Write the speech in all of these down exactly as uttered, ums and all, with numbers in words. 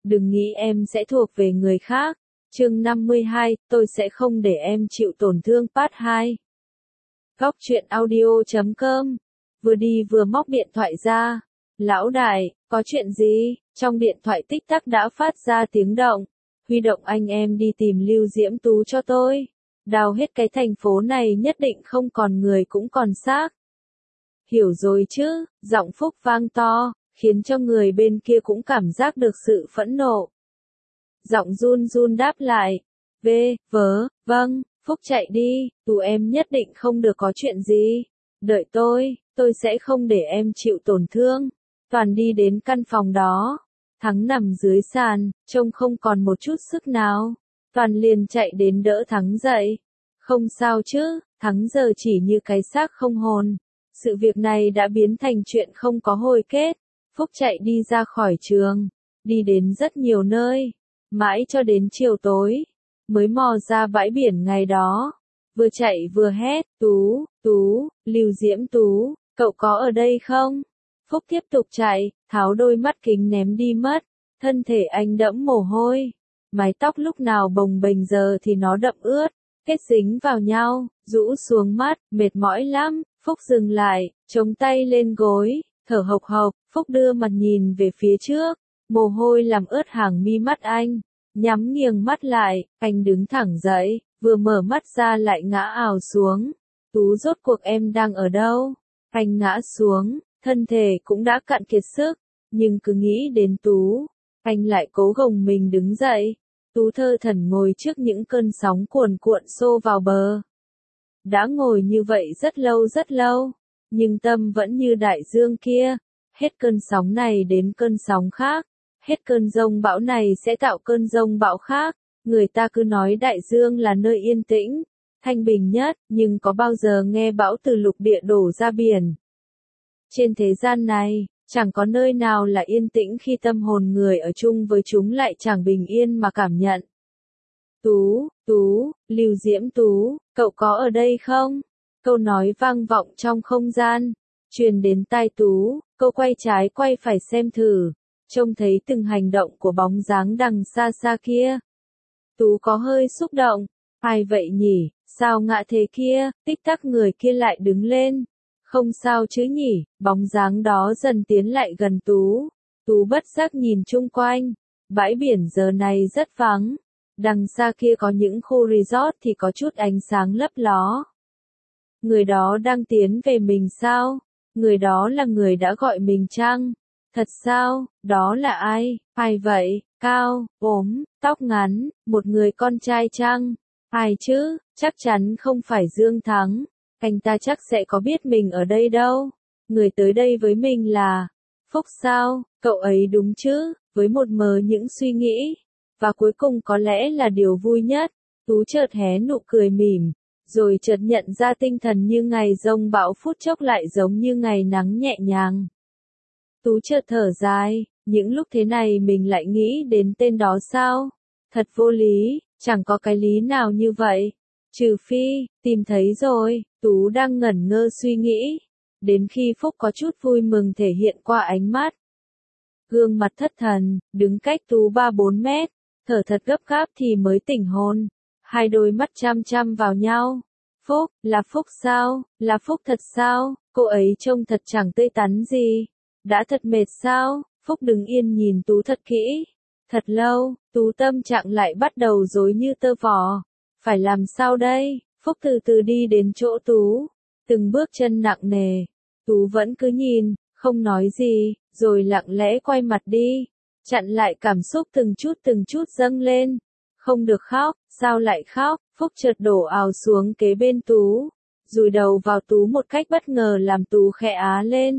đừng nghĩ em sẽ thuộc về người khác. Chương năm mươi hai, tôi sẽ không để em chịu tổn thương part hai. Góc truyện audio chấm com. Vừa đi vừa móc điện thoại ra. Lão đại, có chuyện gì? Trong điện thoại tích tắc đã phát ra tiếng động. Huy động anh em đi tìm Lưu Diễm Tú cho tôi. Đào hết cái thành phố này nhất định không còn người cũng còn xác. Hiểu rồi chứ, giọng Phúc vang to, khiến cho người bên kia cũng cảm giác được sự phẫn nộ. Giọng run run đáp lại. V, vớ, vâng, Phúc chạy đi, Tú em nhất định không được có chuyện gì. Đợi tôi, tôi sẽ không để em chịu tổn thương. Toàn đi đến căn phòng đó. Thắng nằm dưới sàn, trông không còn một chút sức nào. Toàn liền chạy đến đỡ Thắng dậy. Không sao chứ, Thắng giờ chỉ như cái xác không hồn. Sự việc này đã biến thành chuyện không có hồi kết. Phúc chạy đi ra khỏi trường, đi đến rất nhiều nơi, mãi cho đến chiều tối, mới mò ra bãi biển ngày đó. Vừa chạy vừa hét, Tú, Tú, Lưu Diễm Tú, cậu có ở đây không? Phúc tiếp tục chạy, tháo đôi mắt kính ném đi mất, thân thể anh đẫm mồ hôi. Mái tóc lúc nào bồng bềnh giờ thì nó đậm ướt, kết dính vào nhau, rũ xuống mắt, mệt mỏi lắm. Phúc dừng lại, chống tay lên gối, thở hộc hộc. Phúc đưa mặt nhìn về phía trước, mồ hôi làm ướt hàng mi mắt anh. Nhắm nghiêng mắt lại, anh đứng thẳng dậy, vừa mở mắt ra lại ngã ào xuống. Tú rốt cuộc em đang ở đâu? Anh ngã xuống, thân thể cũng đã cạn kiệt sức, nhưng cứ nghĩ đến Tú, anh lại cố gồng mình đứng dậy. Tú thơ thẩn ngồi trước những cơn sóng cuồn cuộn xô vào bờ. Đã ngồi như vậy rất lâu rất lâu, nhưng tâm vẫn như đại dương kia. Hết cơn sóng này đến cơn sóng khác, hết cơn giông bão này sẽ tạo cơn giông bão khác. Người ta cứ nói đại dương là nơi yên tĩnh, thanh bình nhất, nhưng có bao giờ nghe bão từ lục địa đổ ra biển? Trên thế gian này, chẳng có nơi nào là yên tĩnh khi tâm hồn người ở chung với chúng lại chẳng bình yên mà cảm nhận. Tú, Tú, Lưu Diễm Tú, cậu có ở đây không? Câu nói vang vọng trong không gian, truyền đến tai Tú. Cô quay trái quay phải xem thử, trông thấy từng hành động của bóng dáng đằng xa xa kia. Tú có hơi xúc động, ai vậy nhỉ, sao ngã thế kia, tích tắc người kia lại đứng lên. Không sao chứ nhỉ, bóng dáng đó dần tiến lại gần Tú. Tú bất giác nhìn chung quanh, bãi biển giờ này rất vắng. Đằng xa kia có những khu resort thì có chút ánh sáng lấp ló. Người đó đang tiến về mình sao? Người đó là người đã gọi mình chăng? Thật sao? Đó là ai? Ai vậy? Cao, ốm, tóc ngắn, một người con trai chăng? Ai chứ? Chắc chắn không phải Dương Thắng. Anh ta chắc sẽ có biết mình ở đây đâu. Người tới đây với mình là Phúc sao? Cậu ấy đúng chứ? Với một mớ những suy nghĩ. Và cuối cùng có lẽ là điều vui nhất. Tú chợt hé nụ cười mỉm. Rồi chợt nhận ra tinh thần như ngày giông bão phút chốc lại giống như ngày nắng nhẹ nhàng. Tú chợt thở dài, những lúc thế này mình lại nghĩ đến tên đó sao? Thật vô lý, chẳng có cái lý nào như vậy. Trừ phi, tìm thấy rồi, Tú đang ngẩn ngơ suy nghĩ. Đến khi Phúc có chút vui mừng thể hiện qua ánh mắt. Gương mặt thất thần, đứng cách Tú ba bốn mét, thở thật gấp gáp thì mới tỉnh hồn. Hai đôi mắt chăm chăm vào nhau. Phúc, là Phúc sao? Là Phúc thật sao? Cô ấy trông thật chẳng tươi tắn gì. Đã thật mệt sao? Phúc đứng yên nhìn Tú thật kỹ. Thật lâu, Tú tâm trạng lại bắt đầu rối như tơ vò. Phải làm sao đây? Phúc từ từ đi đến chỗ Tú. Từng bước chân nặng nề. Tú vẫn cứ nhìn, không nói gì, rồi lặng lẽ quay mặt đi. Chặn lại cảm xúc từng chút từng chút dâng lên. Không được khóc, sao lại khóc? Phúc chợt đổ ào xuống kế bên Tú, dùi đầu vào Tú một cách bất ngờ làm Tú khẽ á lên.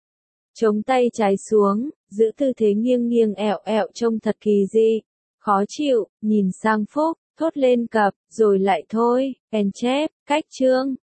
Chống tay trái xuống, giữ tư thế nghiêng nghiêng ẹo ẹo trông thật kỳ dị. Khó chịu, nhìn sang Phúc, thốt lên cặp, rồi lại thôi, en chép, cách chương.